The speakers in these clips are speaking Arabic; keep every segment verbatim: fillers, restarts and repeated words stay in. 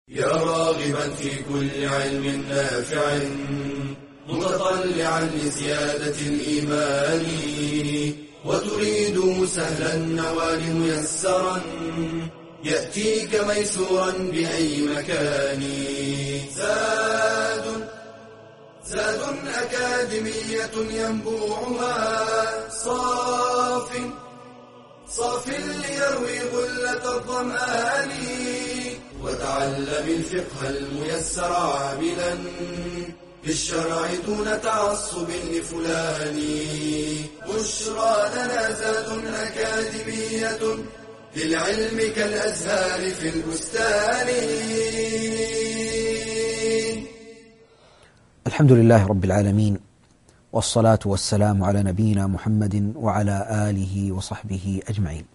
يا راغبا في كل علم نافع متطلعا لزيادة الإيمان وتريد سهلا النوال ميسرا يأتيك ميسورا بأي مكان. زاد زاد أكاديمية ينبوعها صاف صاف ليروي غلة الظمآن وتعلم الفقه الميسر عاملا بالشرع دون تعصب لفلان. بشرى لنا زاد أكاديمية للعلم كالأزهار في البستان. الحمد لله رب العالمين، والصلاة والسلام على نبينا محمد وعلى آله وصحبه أجمعين.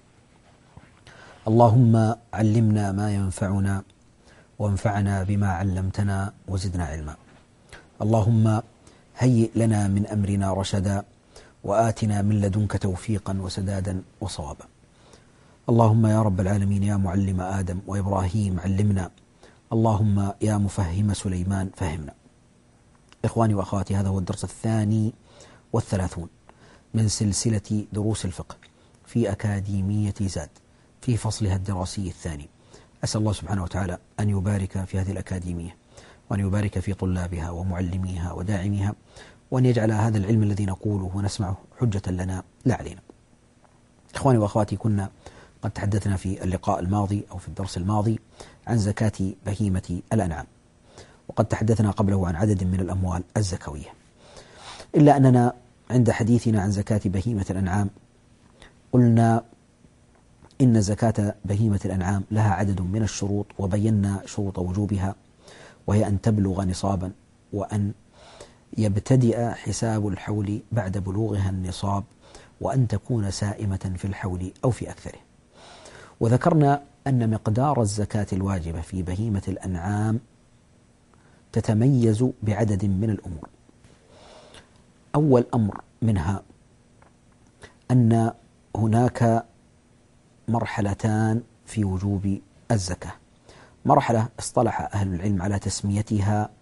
اللهم علمنا ما ينفعنا وانفعنا بما علمتنا وزدنا علما. اللهم هيئ لنا من أمرنا رشدا وآتنا من لدنك توفيقا وسدادا وصوابا. اللهم يا رب العالمين يا معلم آدم وإبراهيم علمنا، اللهم يا مفهم سليمان فهمنا. إخواني وأخواتي، هذا هو الدرس الثاني والثلاثون من سلسلة دروس الفقه في أكاديمية زاد في فصلها الدراسي الثاني. أسأل الله سبحانه وتعالى أن يبارك في هذه الأكاديمية، وأن يبارك في طلابها ومعلميها وداعميها، وأن يجعل هذا العلم الذي نقوله ونسمعه حجة لنا لا علينا. إخواني وأخواتي، كنا قد تحدثنا في اللقاء الماضي أو في الدرس الماضي عن زكاة بهيمة الأنعام، وقد تحدثنا قبله عن عدد من الأموال الزكوية، إلا أننا عند حديثنا عن زكاة بهيمة الأنعام قلنا إن زكاة بهيمة الأنعام لها عدد من الشروط، وبينا شروط وجوبها، وهي أن تبلغ نصابا، وأن يبتدئ حساب الحول بعد بلوغها النصاب، وأن تكون سائمة في الحول أو في أكثره. وذكرنا أن مقدار الزكاة الواجبة في بهيمة الأنعام تتميز بعدد من الأمور. أول أمر منها أن هناك مرحلتان في وجوب الزكاة. مرحلة اصطلح أهل العلم على تسميتها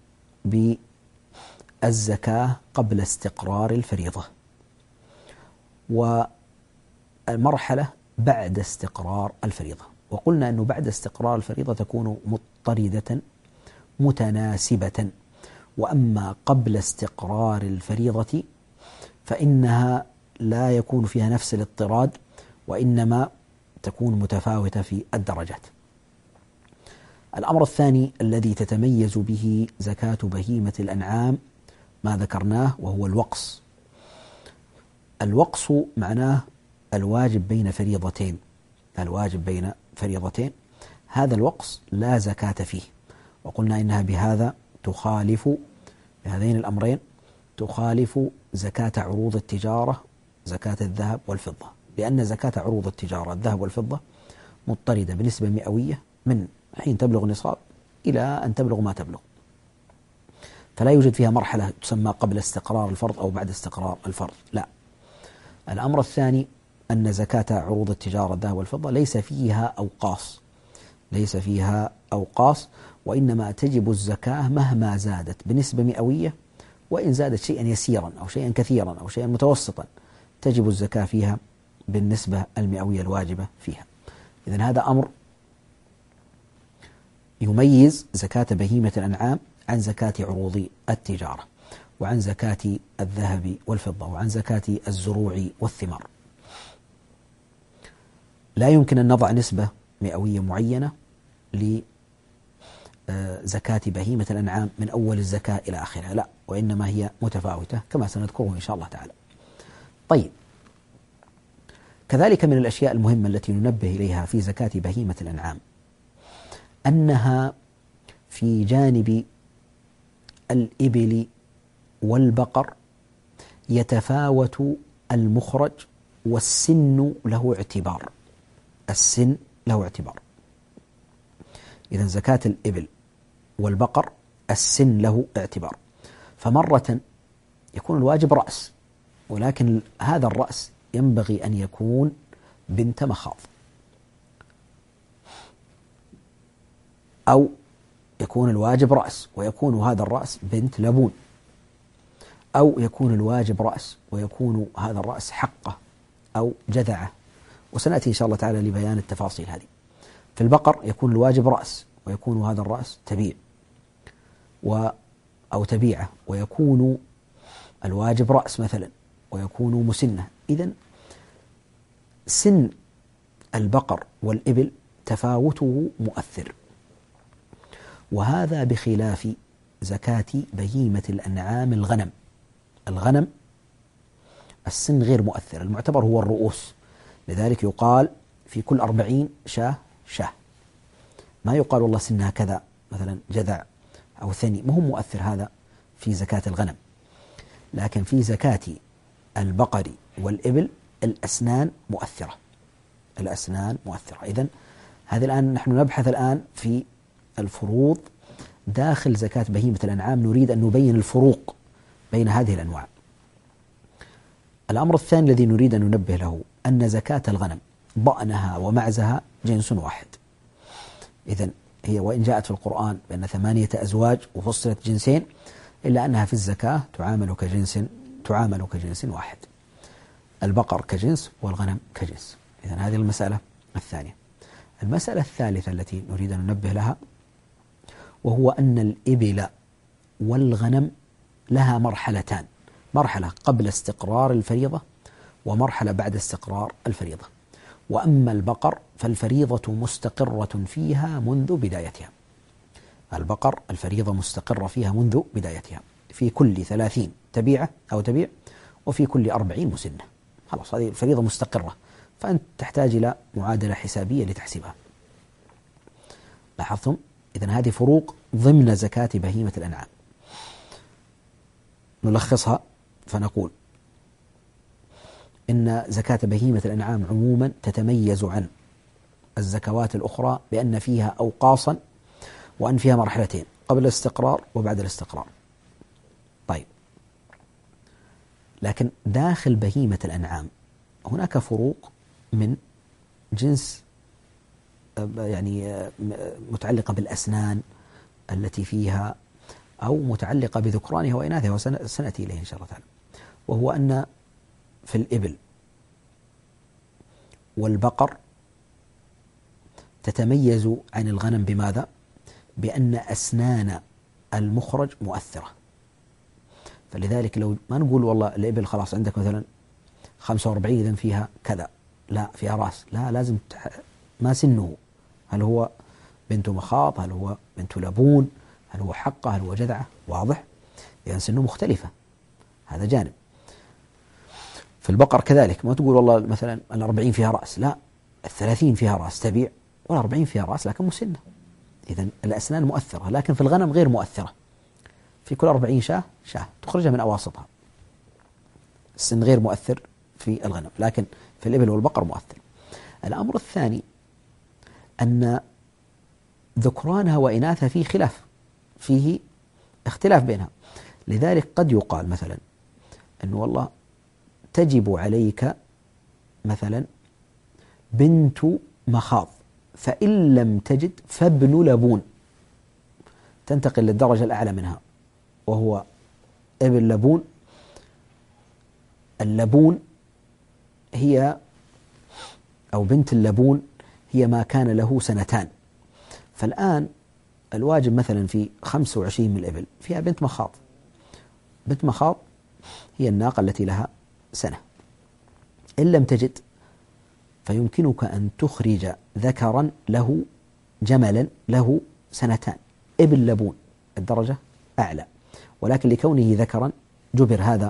بالزكاة قبل استقرار الفريضة، ومرحلة بعد استقرار الفريضة. وقلنا أنه بعد استقرار الفريضة تكون مضطردة متناسبة، وأما قبل استقرار الفريضة فإنها لا يكون فيها نفس الاضطراد، وإنما تكون متفاوتة في الدرجات. الأمر الثاني الذي تتميز به زكاة بهيمة الأنعام ما ذكرناه، وهو الوقص. الوقص معناه الواجب بين فريضتين، الواجب بين فريضتين. هذا الوقص لا زكاة فيه، وقلنا إنها بهذا تخالف، بهذين الأمرين تخالف زكاة عروض التجارة، زكاة الذهب والفضة، لأن زكاة عروض التجارة الذهب والفضة مضطردة بنسبة مئوية من حين تبلغ نصاب إلى أن تبلغ ما تبلغ، فلا يوجد فيها مرحلة تسمى قبل استقرار الفرض أو بعد استقرار الفرض، لا. الأمر الثاني أن زكاة عروض التجارة الذهب والفضة ليس فيها أوقاص، ليس فيها أوقاص، وإنما تجب الزكاة مهما زادت بنسبة مئوية، وإن زادت شيئا يسيرا أو شيئا كثيرا أو شيئا متوسطا تجب الزكاة فيها بالنسبة المئوية الواجبة فيها. إذن هذا أمر يميز زكاة بهيمة الأنعام عن زكاة عروض التجارة، وعن زكاة الذهب والفضة، وعن زكاة الزروع والثمار. لا يمكن أن نضع نسبة مئوية معينة لزكاة بهيمة الأنعام من أول الزكاة إلى آخرها، لا، وإنما هي متفاوتة كما سنذكره إن شاء الله تعالى. طيب، كذلك من الأشياء المهمة التي ننبه إليها في زكاة بهيمة الأنعام أنها في جانب الإبل والبقر يتفاوت المخرج، والسن له اعتبار، السن له اعتبار. إذن زكاة الإبل والبقر السن له اعتبار، فمرة يكون الواجب رأس، ولكن هذا الرأس ينبغي أن يكون بنت مخاض، أو يكون الواجب رأس ويكون هذا الرأس بنت لبون، أو يكون الواجب رأس ويكون هذا الرأس حقة أو جذعة، وسنأتي إن شاء الله تعالى لبيان التفاصيل هذه. في البقر يكون الواجب رأس ويكون هذا الرأس تبيع و أو تبيعة، ويكون الواجب رأس مثلا ويكون مسنة. إذن سن البقر والإبل تفاوته مؤثر، وهذا بخلاف زكاة بهيمة الأنعام الغنم. الغنم السن غير مؤثر، المعتبر هو الرؤوس، لذلك يقال في كل أربعين شاه شاه، ما يقال والله سنها كذا مثلا جذع أو ثني، ما هو مؤثر هذا في زكاة الغنم. لكن في زكاة البقر والإبل الأسنان مؤثرة، الأسنان مؤثرة. إذن هذا الآن نحن نبحث الآن في الفروض داخل زكاة بهيمة الأنعام، نريد أن نبين الفروق بين هذه الأنواع. الأمر الثاني الذي نريد أن ننبه له أن زكاة الغنم ضأنها ومعزها جنس واحد. إذن هي وإن جاءت في القرآن بأن ثمانية أزواج وفصلت جنسين، إلا أنها في الزكاة تعامل كجنس تعامل كجنس واحد، البقر كجنس والغنم كجنس. إذن هذه المسألة الثانية. المسألة الثالثة التي نريد أن ننبه لها وهو أن الإبل والغنم لها مرحلتان، مرحلة قبل استقرار الفريضة ومرحلة بعد استقرار الفريضة. وأما البقر فالفريضة مستقرة فيها منذ بدايتها، البقر الفريضة مستقرة فيها منذ بدايتها، في كل ثلاثين تبيعة أو تبيع وفي كل أربعين مسنة، خلاص هذه الفريضة مستقرة، فأنت تحتاج إلى معادلة حسابية لتحسبها. لاحظتم؟ إذن هذه فروق ضمن زكاة بهيمة الأنعام. نلخصها فنقول إن زكاة بهيمة الأنعام عموما تتميز عن الزكوات الأخرى بأن فيها أوقاصا، وأن فيها مرحلتين قبل الاستقرار وبعد الاستقرار. طيب، لكن داخل بهيمة الأنعام هناك فروق من جنس يعني متعلقة بالأسنان التي فيها أو متعلقة بذكرانها وإناثها، وسنأتي إليه إن شاء الله تعالى. وهو أن في الإبل والبقر تتميز عن الغنم بماذا؟ بأن أسنان المخرج مؤثرة. فلذلك لو ما نقول والله الإبل خلاص عندك مثلا خمسة وأربعين إذن فيها كذا، لا فيها رأس، لا لازم ما سنه، هل هو بنت مخاض، هل هو بنت لبون، هل هو حقة، هل هو جذعة، واضح؟ يعني سنه مختلفة، هذا جانب. في البقر كذلك ما تقول والله مثلا الأربعين فيها رأس، لا الثلاثين فيها رأس تبيع والأربعين فيها رأس لكن مسنة. إذن الأسنان مؤثرة، لكن في الغنم غير مؤثرة، في كل أربعين شاه شاه تخرجها من أواسطها، السن غير مؤثر في الغنم، لكن في الإبل والبقر مؤثر. الأمر الثاني أن ذكرانها وإناثها فيه خلاف، فيه اختلاف بينها. لذلك قد يقال مثلا أنه والله تجب عليك مثلا بنت مخاض، فإن لم تجد فابن لبون، تنتقل للدرجة الأعلى منها وهو ابن لبون. اللبون هي أو بنت اللبون هي ما كان له سنتان. فالآن الواجب مثلا في خمسة وعشرين من الإبل فيها بنت مخاض، بنت مخاض هي الناقة التي لها سنة. إن لم تجد فيمكنك أن تخرج ذكرا له جملا له سنتان، ابن لبون الدرجة أعلى، ولكن لكونه ذكرا جبر هذا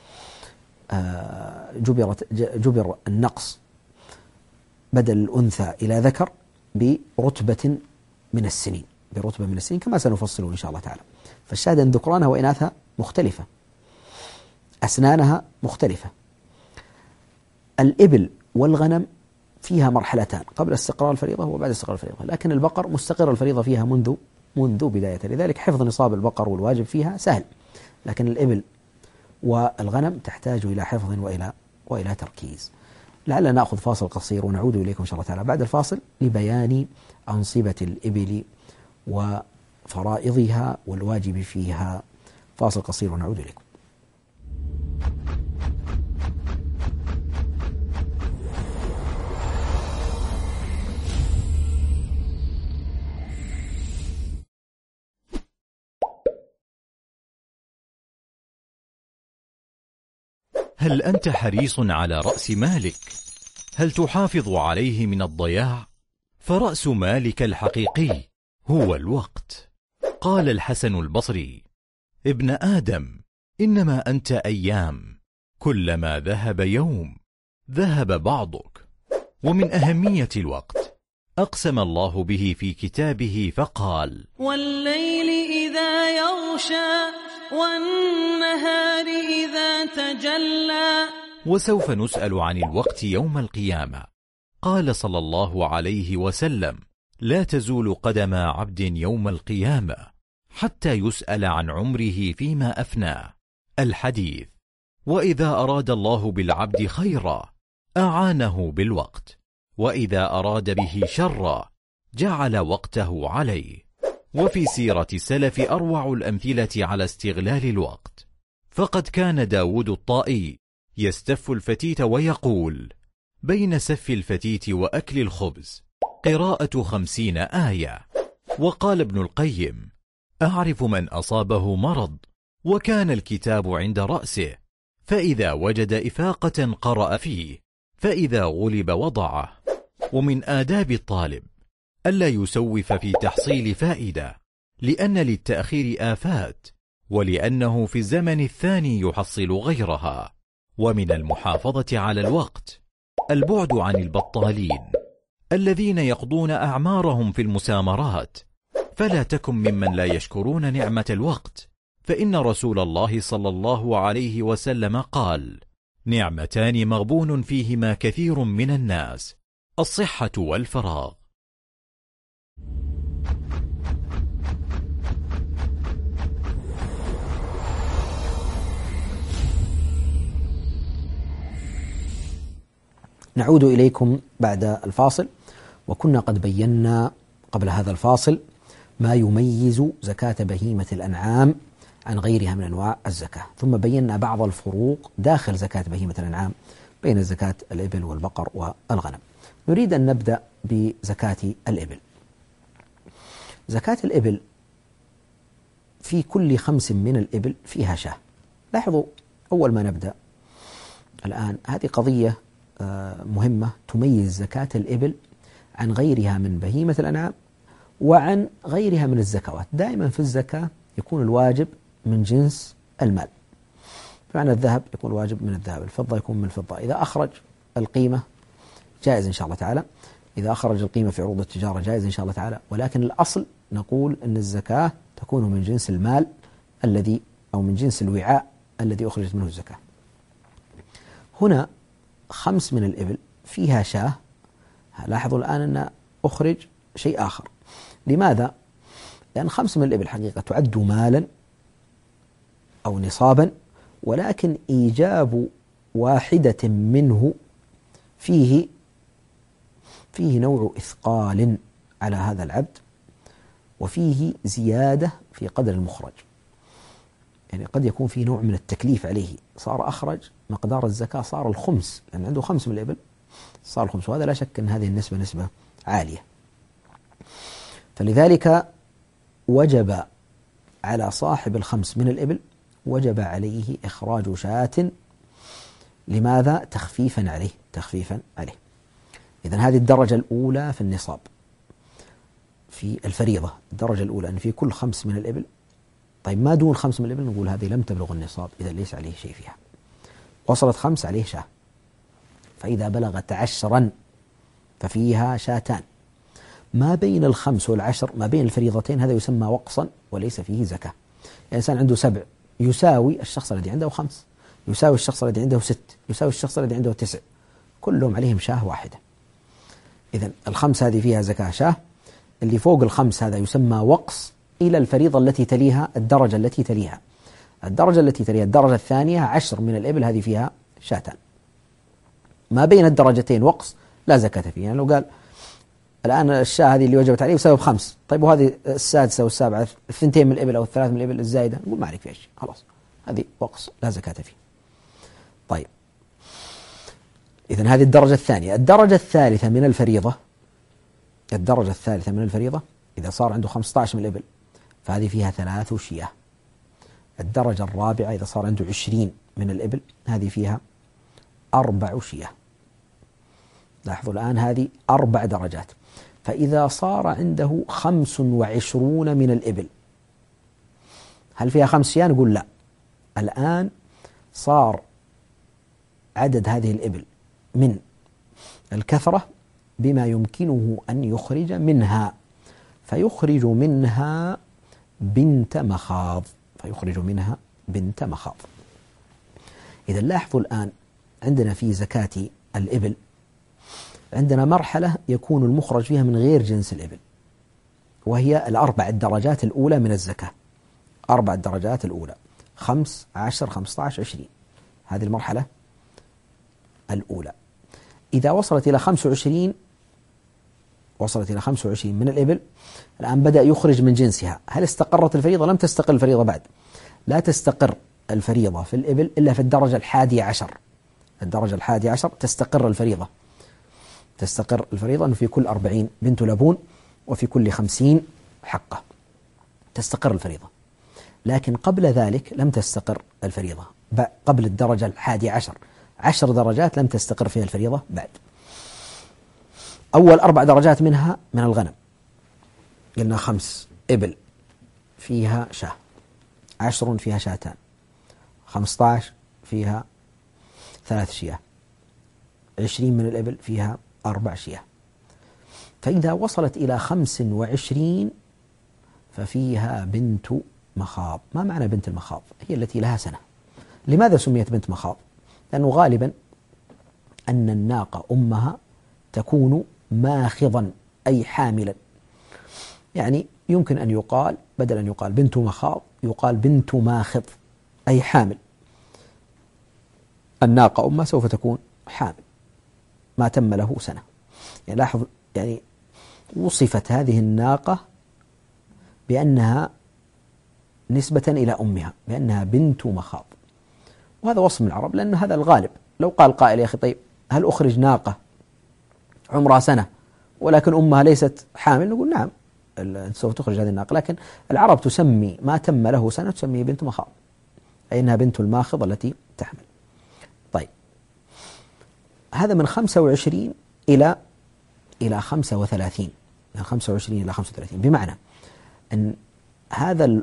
جبرت جبر النقص بدل الأنثى إلى ذكر برتبة من السنين، برتبة من السنين كما سنفصله إن شاء الله تعالى. فالشاهد أن ذكرانها وإناثها مختلفة، أسنانها مختلفة. الإبل والغنم فيها مرحلتان، قبل استقرار الفريضة وبعد استقرار الفريضة، لكن البقر مستقر الفريضة فيها منذ منذ بدايتها، لذلك حفظ نصاب البقر والواجب فيها سهل، لكن الإبل والغنم تحتاج إلى حفظ وإلى وإلى تركيز. لعلنا نأخذ فاصل قصير ونعود إليكم إن شاء الله تعالى بعد الفاصل لبيان أنصبة الإبل فرائضها والواجب فيها. فاصل قصير ونعود إليكم. هل أنت حريص على رأس مالك؟ هل تحافظ عليه من الضياع؟ فرأس مالك الحقيقي هو الوقت. قال الحسن البصري: ابن آدم، إنما أنت أيام، كلما ذهب يوم ذهب بعضك. ومن أهمية الوقت أقسم الله به في كتابه فقال: والليل إذا يغشى والنهار إذا تجلى. وسوف نسأل عن الوقت يوم القيامة. قال صلى الله عليه وسلم: لا تزول قدم عبد يوم القيامة حتى يسأل عن عمره فيما أفناه. الحديث. وإذا أراد الله بالعبد خيرا أعانه بالوقت، وإذا أراد به شرا جعل وقته عليه. وفي سيرة السلف أروع الأمثلة على استغلال الوقت، فقد كان داود الطائي يستف الفتيت ويقول: بين سف الفتيت وأكل الخبز قراءة خمسين آية. وقال ابن القيم: أعرف من أصابه مرض وكان الكتاب عند رأسه، فإذا وجد إفاقة قرأ فيه، فإذا غلب وضعه. ومن آداب الطالب ألا يسوف في تحصيل فائدة، لأن للتأخير آفات، ولأنه في الزمن الثاني يحصل غيرها. ومن المحافظة على الوقت البعد عن البطالين الذين يقضون أعمارهم في المسامرات. فلا تكن ممن لا يشكرون نعمة الوقت، فإن رسول الله صلى الله عليه وسلم قال: نعمتان مغبون فيهما كثير من الناس، الصحة والفراغ. نعود إليكم بعد الفاصل. وكنا قد بينا قبل هذا الفاصل ما يميز زكاة بهيمة الأنعام عن غيرها من أنواع الزكاة، ثم بينا بعض الفروق داخل زكاة بهيمة الأنعام بين زكاة الإبل والبقر والغنم. نريد أن نبدأ بزكاة الإبل. زكاة الإبل في كل خمس من الإبل فيها شاة. لاحظوا أول ما نبدأ الآن، هذه قضية مهمة تميز زكاة الإبل عن غيرها من بهيمة الأنعام وعن غيرها من الزكوات. دائما في الزكاة يكون الواجب من جنس المال، بمعنى الذهب يكون الواجب من الذهب، الفضة يكون من الفضة. إذا أخرج القيمة جائز إن شاء الله تعالى، إذا أخرج القيمة في عروض التجارة جائز إن شاء الله تعالى، ولكن الأصل نقول أن الزكاة تكون من جنس المال الذي أو من جنس الوعاء الذي أخرجت منه الزكاة. هنا خمس من الإبل فيها شاة. لاحظوا الآن أن أخرج شيء آخر. لماذا؟ لأن خمس من الإبل حقيقة تعد مالا أو نصابا، ولكن إيجاب واحدة منه فيه فيه نوع إثقال على هذا العبد، وفيه زيادة في قدر المخرج. يعني قد يكون فيه نوع من التكليف عليه، صار أخرج مقدار الزكاة صار الخمس، لأن عنده خمس من الإبل صار الخمس، وهذا لا شك أن هذه النسبة نسبة عالية. فلذلك وجب على صاحب الخمس من الإبل وجب عليه إخراج شاة. لماذا؟ تخفيفا عليه تخفيفا عليه. إذن هذه الدرجة الأولى في النصاب في الفريضة. الدرجة الأولى أن في كل خمس من الإبل، طيب ما دون خمس من الإبل نقول هذه لم تبلغ النصاب، إذا ليس عليه شيء فيها. وصلت خمس عليه شاة، فإذا بلغت عشرا ففيها شاتان. ما بين الخمس والعشر ما بين الفريضتين هذا يسمى وقصا وليس فيه زكاة. الإنسان عنده سبع يساوي الشخص الذي عنده خمس، يساوي الشخص الذي عنده ست، يساوي الشخص الذي عنده تسع، كلهم عليهم شاة واحدة. إذن الخمس هذه فيها زكاة شاة. اللي فوق الخمس هذا يسمى وقص إلى الفريضة التي تليها، الدرجة التي تليها الدرجة التي تليها الدرجة الثانية عشر من الإبل، هذه فيها شاتان. ما بين الدرجتين وقص لا زكاة فيه. يعني لو قال الآن الشاة هذه اللي وجبت عليه بسبب خمس، طيب وهذه السادسة والسابعة الثنتين من الإبل أو الثلاث من الإبل الزايدة، نقول ما عليك فيها شيء، خلاص هذه وقص لا زكاة فيه. طيب إذن هذه الدرجة الثانية. الدرجة الثالثة من الفريضة، الدرجة الثالثة من الفريضة إذا صار عنده خمسة عشر من الإبل فهذه فيها ثلاث شياه. الدرجة الرابعة إذا صار عنده عشرين من الإبل هذه فيها أربع شياه. لاحظوا الآن هذه أربع درجات. فإذا صار عنده خمس وعشرون من الإبل هل فيها خمس شياه؟ نقول لا. الآن صار عدد هذه الإبل من الكثرة بما يمكنه أن يخرج منها، فيخرج منها بنت مخاض، فيخرج منها بنت مخاض. إذا لاحظوا الآن عندنا في زكاة الإبل عندنا مرحلة يكون المخرج فيها من غير جنس الإبل، وهي الأربع الدرجات الأولى من الزكاة. أربع الدرجات الأولى خمس عشر خمسة عشر عشرين، هذه المرحلة الأولى. إذا وصلت إلى خمسة وعشرين وصلت إلى خمسة وعشرين من الإبل الآن بدأ يخرج من جنسها. هل استقرت الفريضة؟ لم تستقر الفريضة بعد. لا تستقر الفريضة في الإبل إلا في الدرجة الحادية عشر. الدرجة الحادية عشر تستقر الفريضة. تستقر الفريضة أنه في كل أربعين بنت لبون وفي كل خمسين حقة، تستقر الفريضة. لكن قبل ذلك لم تستقر الفريضة. قبل الدرجة الحادية عشر عشر درجات لم تستقر فيها الفريضة بعد. أول أربع درجات منها من الغنم، قلنا خمس إبل فيها شاة، عشر فيها شاتان، خمسة عشر فيها ثلاث شياه، عشرين من الإبل فيها أربع شياه. فإذا وصلت إلى خمس وعشرين ففيها بنت مخاض. ما معنى بنت المخاض؟ هي التي لها سنة. لماذا سميت بنت مخاض؟ لأنه غالبا أن الناقة أمها تكون ماخضا أي حاملا، يعني يمكن أن يقال بدل أن يقال بنت مخاض يقال بنت ماخض أي حامل. الناقة أمها سوف تكون حامل ما تم له سنة. يعني لاحظ، يعني وصفت هذه الناقة بأنها نسبة إلى أمها بأنها بنت مخاض، وهذا وصف من العرب لأن هذا الغالب. لو قال قائل يا أخي طيب هل أخرج ناقة عمرها سنة ولكن أمها ليست حامل؟ نقول نعم سوف تخرج هذه الناقة، لكن العرب تسمي ما تم له سنة تسميه بنت مخاض، أي أنها بنت الماخض التي تحمل. طيب هذا من خمسة وعشرين إلى إلى خمسة وثلاثين، من خمسة وعشرين إلى خمسة وثلاثين، بمعنى أن هذا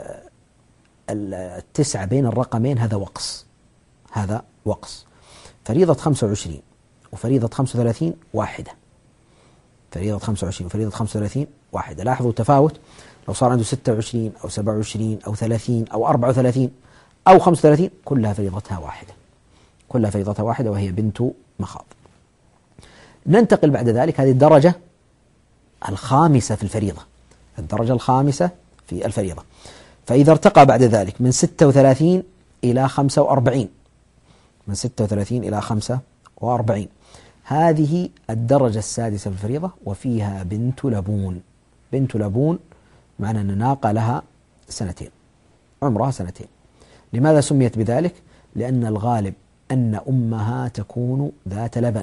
التسعة بين الرقمين هذا وقص، هذا وقص. فريضة خمسة وعشرين وفريضة خمسة وثلاثين واحدة، فريضة خمسة وعشرين وفريضة خمسة وثلاثين واحدة. لاحظوا التفاوت، لو صار عنده ستة وعشرين أو سبعة وعشرين أو ثلاثين أو أربعة وثلاثين أو خمسة وثلاثين كلها فريضتها واحدة، كلها فريضتها واحدة وهي بنت مخاض. ننتقل بعد ذلك، هذه الدرجة الخامسة في الفريضة، الدرجة الخامسة في الفريضة. فإذا ارتقى بعد ذلك من ستة وثلاثين إلى خمسة وأربعين، من ستة وثلاثين إلى خمسة وأربعين، هذه الدرجة السادسة في الفريضة وفيها بنت لبون. بنت لبون معنى أن ناقة لها سنتين، عمرها سنتين. لماذا سميت بذلك؟ لأن الغالب أن أمها تكون ذات لبن.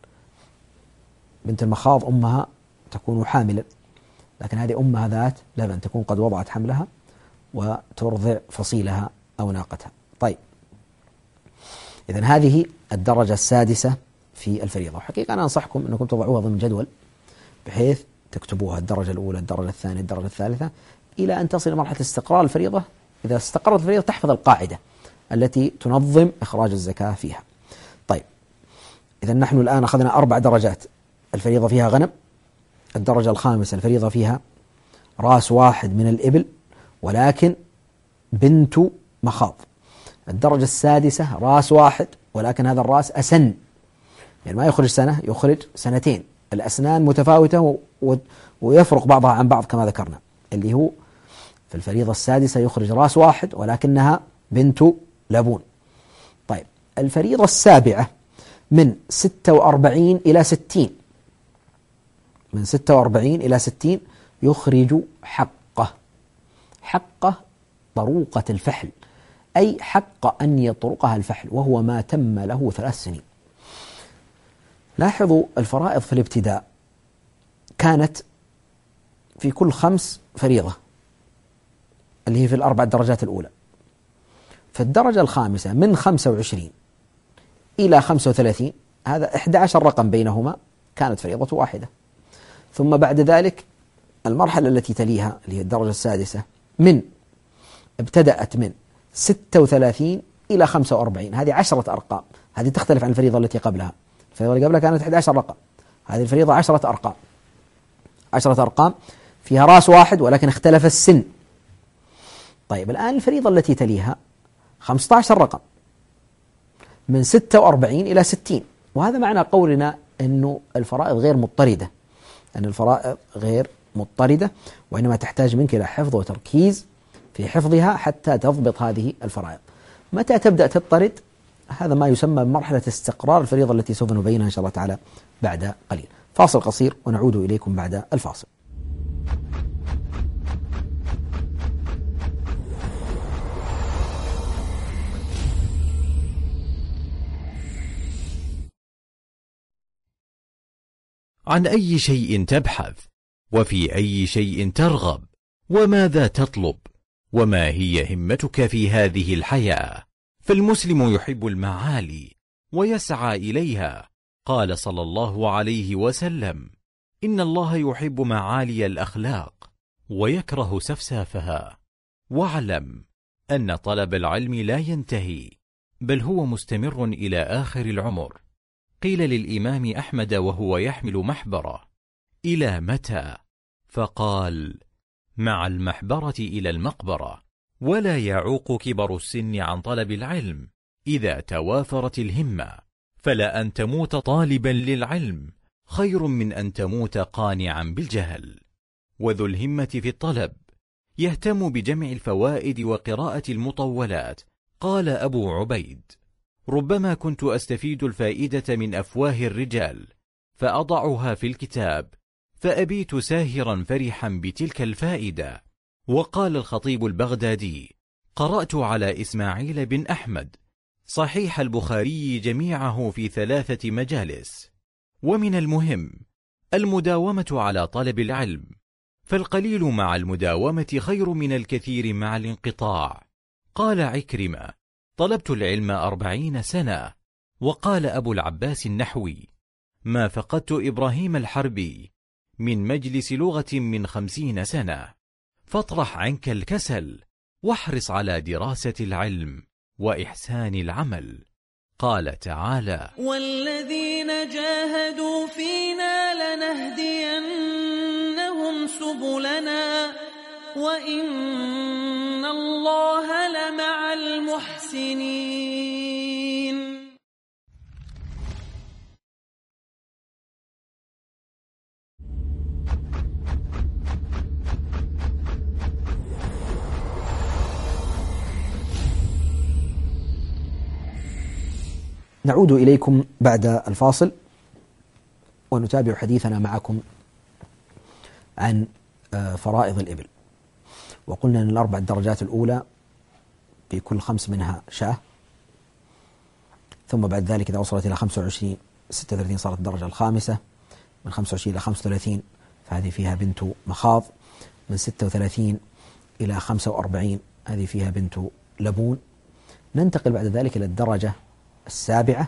بنت المخاض أمها تكون حاملا، لكن هذه أمها ذات لبن، تكون قد وضعت حملها وترضع فصيلها أو ناقتها. طيب إذن هذه الدرجة السادسة في الفريضة. وحقيقة أنا أنصحكم أنكم تضعوها ضمن جدول بحيث تكتبوها الدرجة الأولى، الدرجة الثانية، الدرجة الثالثة، إلى أن تصل مرحلة استقرار الفريضة. إذا استقرت الفريضة تحفظ القاعدة التي تنظم إخراج الزكاة فيها. طيب إذا نحن الآن أخذنا أربع درجات. الفريضة فيها غنم، الدرجة الخامسة الفريضة فيها رأس واحد من الإبل ولكن بنت مخاض. الدرجة السادسة رأس واحد ولكن هذا الرأس أسن، يعني ما يخرج سنة، يخرج سنتين. الأسنان متفاوتة ويفرق بعضها عن بعض كما ذكرنا، اللي هو في الفريضة السادسة يخرج رأس واحد ولكنها بنت لبون. طيب الفريضة السابعة من ستة وأربعين إلى ستين، من ستة وأربعين إلى ستين يخرج حقه. حقه طروقة الفحل، أي حق أن يطرقها الفحل، وهو ما تم له ثلاث سنين. لاحظوا الفرائض في الابتداء كانت في كل خمس فريضة اللي هي في الأربع درجات الأولى. في الدرجة الخامسة من خمسة وعشرين إلى خمسة وثلاثين، هذا إحدى عشر رقم بينهما، كانت فريضة واحدة. ثم بعد ذلك المرحلة التي تليها اللي هي الدرجة السادسة من ابتدأت من ستة وثلاثين إلى خمسة وأربعين، هذه عشرة أرقام. هذه تختلف عن الفريضة التي قبلها. الفريضة اللي قبلها كانت إحدى عشر رقم، هذه الفريضة عشرة أرقام. عشرة أرقام فيها رأس واحد ولكن اختلف السن. طيب الآن الفريضة التي تليها خمسة عشر رقم من ستة وأربعين إلى ستين، وهذا معنى قولنا أنه الفرائض غير مضطردة، أن الفرائض غير مضطردة، وإنما تحتاج منك إلى حفظ وتركيز في حفظها حتى تضبط هذه الفرائض. متى تبدأ تضطرد؟ هذا ما يسمى بمرحلة استقرار الفريضة التي سوف نبينها إن شاء الله تعالى بعد قليل. فاصل قصير ونعود إليكم بعد الفاصل. عن أي شيء تبحث؟ وفي أي شيء ترغب؟ وماذا تطلب؟ وما هي همتك في هذه الحياة؟ فالمسلم يحب المعالي ويسعى إليها. قال صلى الله عليه وسلم: إن الله يحب معالي الأخلاق ويكره سفسافها. واعلم أن طلب العلم لا ينتهي، بل هو مستمر إلى آخر العمر. قيل للإمام أحمد وهو يحمل محبرة: إلى متى؟ فقال: مع المحبرة إلى المقبرة. ولا يعوق كبر السن عن طلب العلم إذا توافرت الهمة، فلا أن تموت طالبا للعلم خير من أن تموت قانعا بالجهل. وذو الهمة في الطلب يهتم بجمع الفوائد وقراءة المطولات. قال أبو عبيد: ربما كنت أستفيد الفائدة من أفواه الرجال فأضعها في الكتاب، فأبيت ساهرا فرحا بتلك الفائدة. وقال الخطيب البغدادي: قرأت على إسماعيل بن أحمد صحيح البخاري جميعه في ثلاثة مجالس. ومن المهم المداومة على طلب العلم، فالقليل مع المداومة خير من الكثير مع الانقطاع. قال عكرمة: طلبت العلم أربعين سنة. وقال أبو العباس النحوي: ما فقدت إبراهيم الحربي من مجلس لغة من خمسين سنة. فاطرح عنك الكسل واحرص على دراسة العلم وإحسان العمل. قال تعالى: والذين جاهدوا فينا لنهدينهم سبلنا وإن الله لمع المحسنين. نعود إليكم بعد الفاصل ونتابع حديثنا معكم عن فرائض الإبل. وقلنا أن الأربع درجات الأولى في كل خمس منها شاة، ثم بعد ذلك إذا وصلت إلى خمسة وعشرين ستة وثلاثين صارت الدرجة الخامسة، من خمسة وعشرين إلى خمسة وثلاثين فهذه فيها بنت مخاض، من ستة وثلاثين إلى خمسة وأربعين هذه فيها بنت لبون. ننتقل بعد ذلك إلى الدرجة السابعة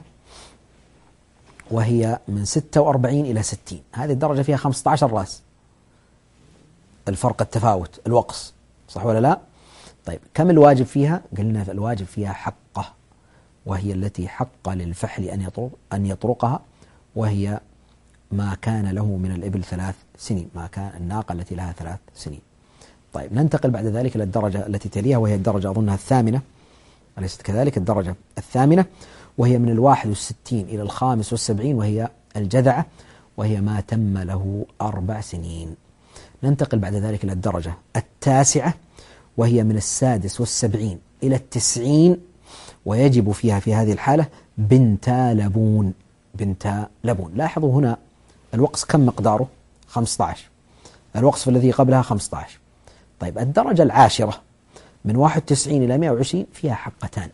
وهي من ستة وأربعين إلى ستين، هذه الدرجة فيها خمسة عشر رأس. الفرق التفاوت الوقص، صح ولا لا؟ طيب كم الواجب فيها؟ قلنا الواجب فيها حقه، وهي التي حق للفحل أن يطرق أن يطرقها، وهي ما كان له من الإبل ثلاث سنين، ما كان الناقة التي لها ثلاث سنين. طيب ننتقل بعد ذلك إلى الدرجة التي تليها وهي الدرجة أظنها الثامنة، أليست كذلك؟ الدرجة الثامنة وهي من الواحد والستين إلى الخامس والسبعين، وهي الجذعة، وهي ما تم له أربع سنين. ننتقل بعد ذلك إلى الدرجة التاسعة وهي من السادس والسبعين إلى التسعين، ويجب فيها في هذه الحالة بنتا لبون. بنتا لبون. لاحظوا هنا الوقص كم مقداره؟ خمسة عشر، الوقص الذي قبلها خمسة عشر. طيب الدرجة العاشرة من واحد وتسعين إلى مئة وعشرين فيها حقتان،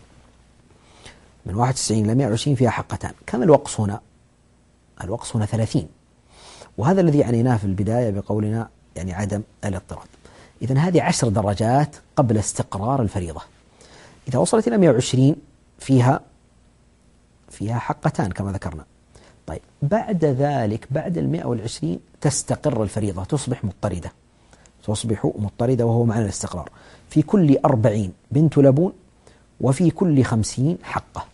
من واحد وتسعين إلى مئة وعشرين فيها حقتان. كم الوقص هنا؟ الوقص هنا ثلاثين، وهذا الذي عنيناه في البداية بقولنا يعني عدم الاضطراد. إذن هذه عشر درجات قبل استقرار الفريضة. إذا وصلت إلى مئة وعشرين فيها فيها حقتان كما ذكرنا. طيب بعد ذلك بعد المئة والعشرين تستقر الفريضة، تصبح مضطردة، تصبح مضطردة وهو معنى الاستقرار. في كل أربعين بنت لبون وفي كل خمسين حقة،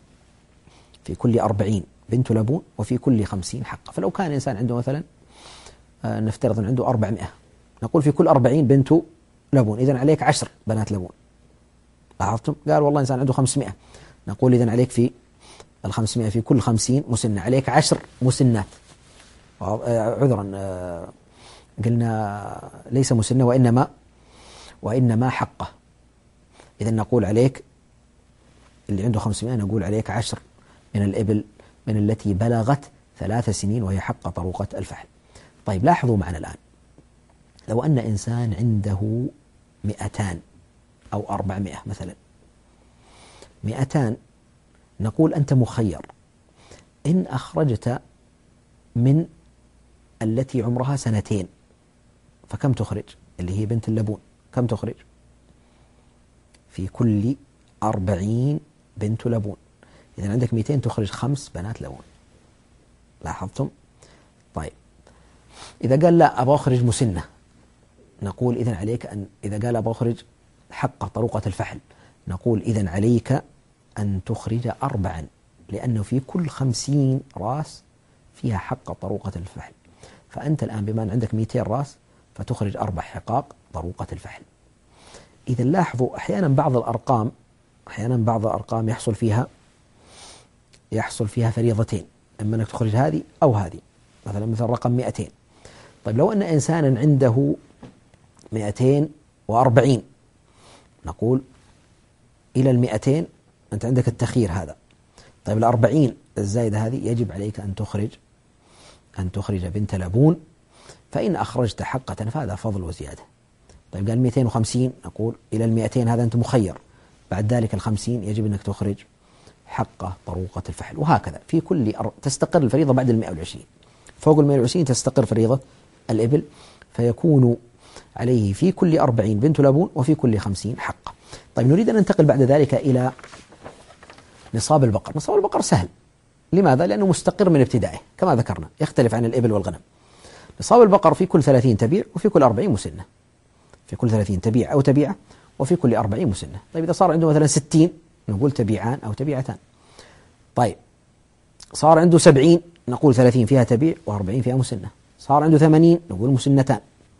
في كل أربعين بنت لبون وفي كل خمسين حقة. فلو كان إنسان عنده مثلا آه نفترض أن عنده أربعمائة، نقول في كل أربعين بنت لبون، إذن عليك عشر بنات لبون. لاحظتم؟ قال والله إنسان عنده خمسمائة، نقول إذن عليك في الخمسمائة في كل خمسين مسنة، عليك عشر مسنات. عذرا آه قلنا ليس مسنة وإنما وإنما حقه. إذن نقول عليك اللي عنده خمسمائة نقول عليك عشر من الإبل من التي بلغت ثلاث سنين وهي حق طروقة الفحل. طيب لاحظوا معنا الآن، لو أن إنسان عنده مئتان أو أربعمائة مثلا، مئتان نقول أنت مخير، إن أخرجت من التي عمرها سنتين فكم تخرج؟ اللي هي بنت اللبون كم تخرج؟ في كل أربعين بنت لبون، إذا عندك مئتين تخرج خمس بنات لبون. لاحظتم؟ طيب إذا قال لا أبغى أخرج مسنة، نقول إذن عليك أن إذا قال أبغى أخرج حق طروقة الفحل، نقول إذن عليك أن تخرج أربعا، لأنه في كل خمسين راس فيها حق طروقة الفحل. فأنت الآن بما أن عندك مئتين راس فتخرج أربع حقاق طروقة الفحل. إذا لاحظوا أحيانا بعض الأرقام أحيانا بعض الأرقام يحصل فيها يحصل فيها فريضتين، إما أنك تخرج هذه أو هذه، مثلا مثل رقم مئتين. طيب لو أن إنسانا عنده مئتين وأربعين، نقول إلى المئتين أنت عندك التخيير هذا. طيب الأربعين الزايدة هذه يجب عليك أن تخرج أن تخرج بنت لبون، فإن أخرجت حقة فهذا فضل وزيادة. طيب قال مئتين وخمسين، نقول إلى المئتين هذا أنت مخير، بعد ذلك الخمسين يجب أنك تخرج حقه طروقة الفحل. وهكذا في كل أر... تستقر الفريضة بعد المئة والعشرين، فوق المئة والعشرين تستقر فريضة الإبل، فيكون عليه في كل أربعين بنت لبون وفي كل خمسين حقة. طيب نريد أن ننتقل بعد ذلك إلى نصاب البقر. نصاب البقر سهل، لماذا؟ لأنه مستقر من ابتدائه كما ذكرنا، يختلف عن الإبل والغنم. نصاب البقر في كل ثلاثين تبيع وفي كل أربعين مسنة، في كل ثلاثين تبيع أو تبيعة وفي كل أربعين مسنة. طيب إذا صار عنده مثلا ستين نقول تبيعان أو تبيعتان. طيب صار عنده سبعين نقول ثلاثين فيها تبيع وأربعين فيها مسنة. صار عنده ثمانين نقول مسنتان.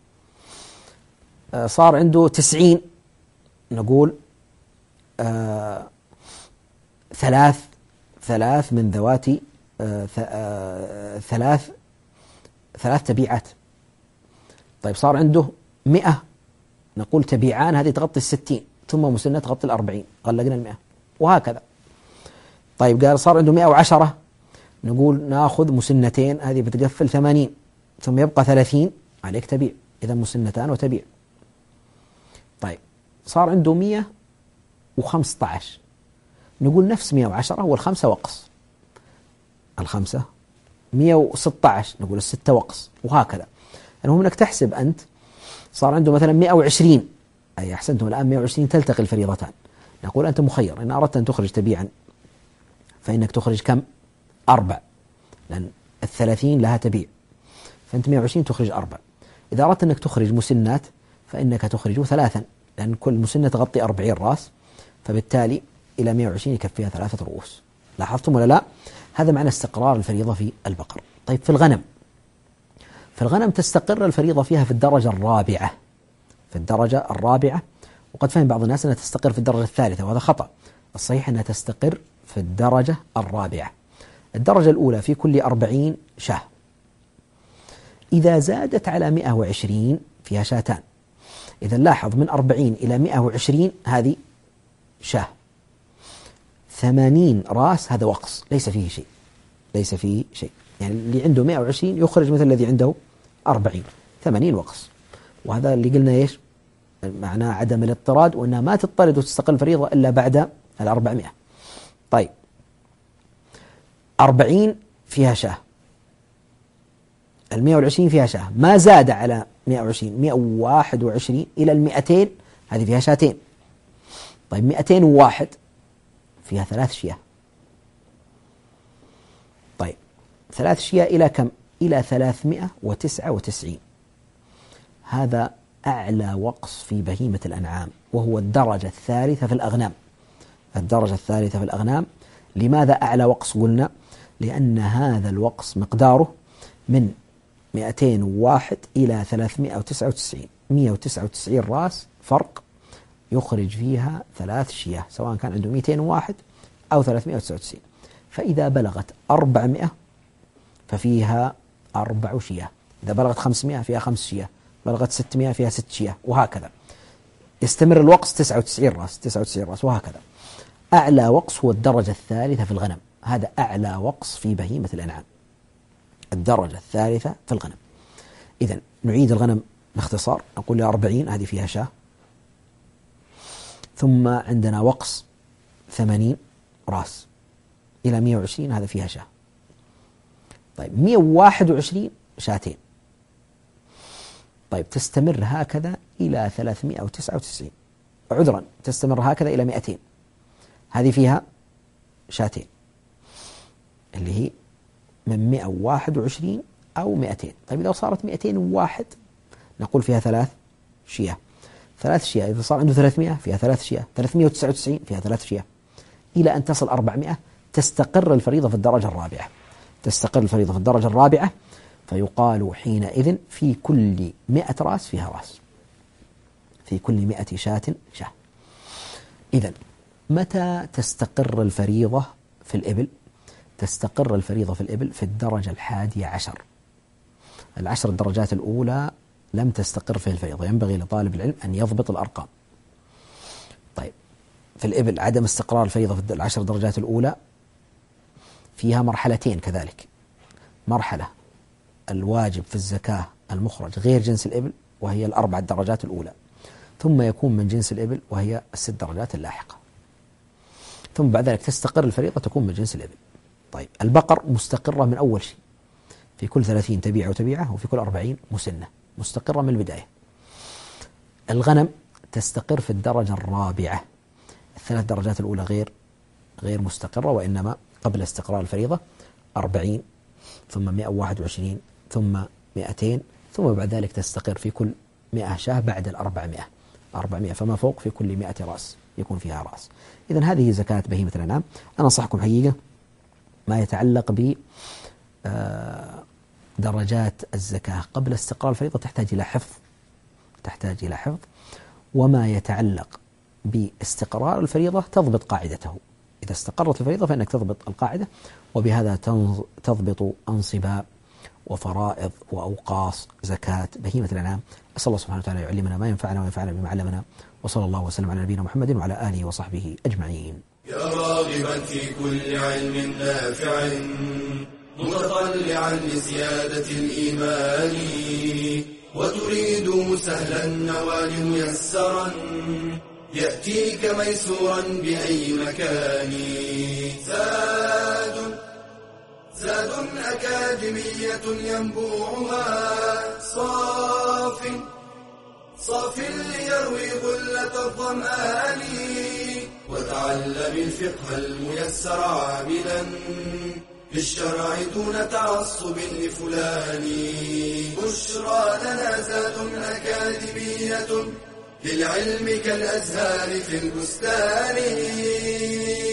صار عنده تسعين نقول آه ثلاث ثلاث من ذواتي آه آه ثلاث ثلاث تبيعات. طيب صار عنده مئة نقول تبيعان، هذه تغطي الستين، ثم مسنة تغطي الأربعين، غلقنا المئة، وهكذا. طيب قال صار عنده مئة وعشرة نقول ناخذ مسنتين، هذه بتقفل ثمانين، ثم يبقى ثلاثين عليك تبيع، إذا مسنتان وتبيع. طيب صار عنده مئة وخمسة عشر نقول نفس مئة وعشرة والخمسة وقص، الخمسة مئة وستة عشر نقول الستة وقص، وهكذا. المهم أنك تحسب أنت. صار عنده مثلا مئة وعشرين، أي أحسنتم الآن مئة وعشرين تلتقي الفريضتان، نقول أنت مخير، إن أردت أن تخرج تبيعا فإنك تخرج كم؟ أربع، لأن الثلاثين لها تبيع، فأنت مئة وعشرين تخرج أربع. إذا أردت أنك تخرج مسنات فإنك تخرج ثلاثا، لأن كل مسنة تغطي أربعين رأس، فبالتالي إلى مئة وعشرين يكفيها ثلاثة رؤوس. لاحظتم ولا لا؟ هذا معنى استقرار الفريضة في البقر. طيب في الغنم، في الغنم تستقر الفريضة فيها في الدرجة الرابعة، في الدرجة الرابعة. وقد فهم بعض الناس أنها تستقر في الدرجة الثالثة، وهذا خطأ. الصحيح أنها تستقر في الدرجة الرابعة. الدرجة الأولى في كل أربعين شاة، إذا زادت على مئة وعشرين فيها شاتان. إذا لاحظ من أربعين إلى مئة وعشرين هذه شاه، ثمانين راس هذا وقص، ليس فيه شيء، ليس فيه شيء. يعني اللي عنده مئة وعشرين يخرج مثل الذي عنده أربعين ثمانين وقص. وهذا اللي قلنا إيش معناه عدم الاضطراد، وأنها ما تضطرد وتستقل فريضة إلا بعد الأربعمائة. طيب أربعين فيها شاه، المئة والعشرين فيها شاه، ما زاد على مئة وعشرين، مئة وواحد وعشرين إلى المئتين هذه فيها شاتين. طيب مئتين وواحد فيها ثلاث شياه. طيب ثلاث شياه إلى كم؟ إلى ثلاثمائة وتسعة وتسعين. هذا أعلى وقص في بهيمة الأنعام، وهو الدرجة الثالثة في الأغنام. الدرجة الثالثة في الأغنام. لماذا أعلى وقص؟ قلنا لأن هذا الوقص مقداره من مئتين وواحد إلى ثلاثمائة وتسعة وتسعين، مئة وتسعة وتسعين رأس فرق يخرج فيها ثلاث شياه، سواء كان عنده مئتين وواحد أو ثلاثمائة وتسعة وتسعين. فإذا بلغت أربعمائة ففيها أربع شياه، إذا بلغت خمسمائة فيها خمس شياه، بلغت ستمائة فيها ست شياه، وهكذا يستمر الوقص. تسعة وتسعين رأس تسعة وتسعين رأس وهكذا. أعلى وقص هو الدرجة الثالثة في الغنم. هذا أعلى وقص في بهيمة الأنعام، الدرجة الثالثة في الغنم. إذن نعيد الغنم باختصار، نقول لها أربعين هذه فيها شاه، ثم عندنا وقص ثمانين رأس إلى مئة وعشرين هذا فيها شاه. طيب مئة وواحد وعشرين شاتين. طيب تستمر هكذا إلى ثلاثمائة وتسعة وتسعين، عذرا تستمر هكذا إلى مئتين، هذه فيها شاتين اللي هي من مئة وواحد وعشرين أو مئتين. طيب إذا صارت مئتين وواحد نقول فيها ثلاث شياه، ثلاث شياه. إذا صار عنده ثلاثمائة فيها ثلاث شياه، ثلاثمائة وتسعة وتسعين فيها ثلاث شياه، إلى أن تصل أربعمائة تستقر الفريضة في الدرجة الرابعة. تستقر الفريضة في الدرجة الرابعة، فيقال حينئذ في كل مئة رأس فيها رأس، في كل مئة شاة شاه. إذن متى تستقر الفريضة في الإبل؟ تستقر الفريضة في الإبل في الدرجة الحادية عشر. العشر الدرجات الأولى لم تستقر فيها الفريضة، ينبغي لطالب العلم أن يضبط الأرقام. طيب في الإبل عدم استقرار الفريضة في العشر درجات الأولى فيها مرحلتين كذلك. مرحلة الواجب في الزكاة المخرج غير جنس الإبل وهي الأربع درجات الأولى، ثم يكون من جنس الإبل وهي الست درجات اللاحقة، ثم بعد ذلك تستقر الفريضة تكون من جنس الإبل. طيب البقر مستقرة من أول شيء، في كل ثلاثين تبيعة وتبيعة، وفي كل أربعين مسنة، مستقرة من البداية. الغنم تستقر في الدرجة الرابعة، الثلاث درجات الأولى غير غير مستقرة، وإنما قبل استقرار الفريضة أربعين، ثم مئة وواحد وعشرين، ثم مئتين، ثم بعد ذلك تستقر في كل مئة شاه بعد الأربعمائة، أربعمائة فما فوق في كل مئة رأس يكون فيها رأس. إذن هذه زكاة بهيمة الأنعام. أنا أنصحكم حقيقة ما يتعلق ب درجات الزكاة قبل استقرار الفريضة تحتاج إلى حفظ، تحتاج إلى حفظ، وما يتعلق باستقرار الفريضة تضبط قاعدته. إذا استقرت الفريضة فإنك تضبط القاعدة، وبهذا تضبط أنصبة وفرائض وأوقاص زكاة بهيمة الأنعام. أسأل الله سبحانه وتعالى يعلمنا ما ينفعنا وينفعنا بما علمنا، وصلى الله وسلم على نبينا محمد وعلى آله وصحبه أجمعين. يا راغبا في كل علم نافع متطلعا لزيادة الإيمان، وتريد سهلا النوال ميسرا يأتيك ميسورا بأي مكان. زاد زاد أكاديمية ينبوعها صاف صاف ليروي غلة الظمآن، وتعلم الفقه الميسر عاملا بالشرع دون تعصب لفلان. بشرى لنا زاد أكاديمية للعلم كالأزهار في البستان.